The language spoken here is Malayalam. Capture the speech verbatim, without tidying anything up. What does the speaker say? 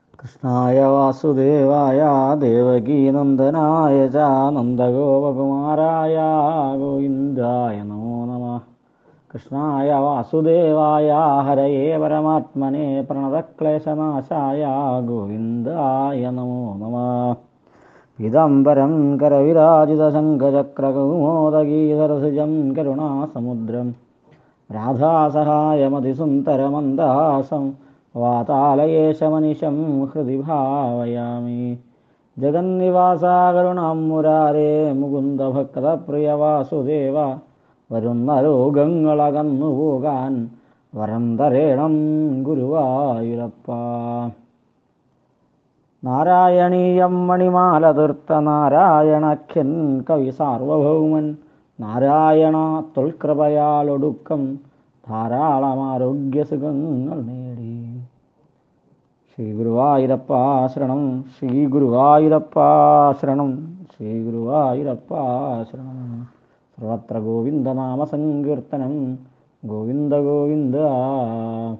കൃഷ്ണായ വാസുദേവായ ദേവകീനന്ദനായ ച നന്ദഗോപകുമാരായ ഗോവിന്ദായ നമോ നമഃ. കൃഷ്ണായ വാസുദേവായ ഹരയേ പരമാത്മനെ പ്രണതക്ലേശനാശായ ഗോവിന്ദായ നമോ നമഃ. പീതാംബരം കരവിരാജിതശങ്കചക്രകൗമോദഗീധരസിജം കരുണാസമുദ്രം രാധാസഹായമതിസുന്ദരമന്ദഹാസം വാതാലയേശമനിശം ഹൃദി ഭാവയാമി. ജഗന്നിവാസാ കരുണാമുരാരേ മുകുന്ദ ഭക്തപ്രിയ വാസുദേവ, വരുന്ന രോഗങ്ങളകന്നുപോകാൻ വരം തരേണം ഗുരുവായൂരപ്പ. നാരായണീയം മണിമാല തീർത്ത നാരായണാഖ്യൻ കവി സാർവഭൗമൻ, നാരായണ തൊൽകൃപയാലൊടുക്കം ധാരാളം ആരോഗ്യസുഖങ്ങൾ നേടി. ശ്രീ ഗുരുവായൂരപ്പ ശരണം, ശ്രീ ഗുരുവായൂരപ്പ ശരണം, ശ്രീ ഗുരുവായൂരപ്പ ശരണം. സർവത്ര ഗോവിന്ദനാമ സങ്കീർത്തനം, ഗോവിന്ദ ഗോവിന്ദ.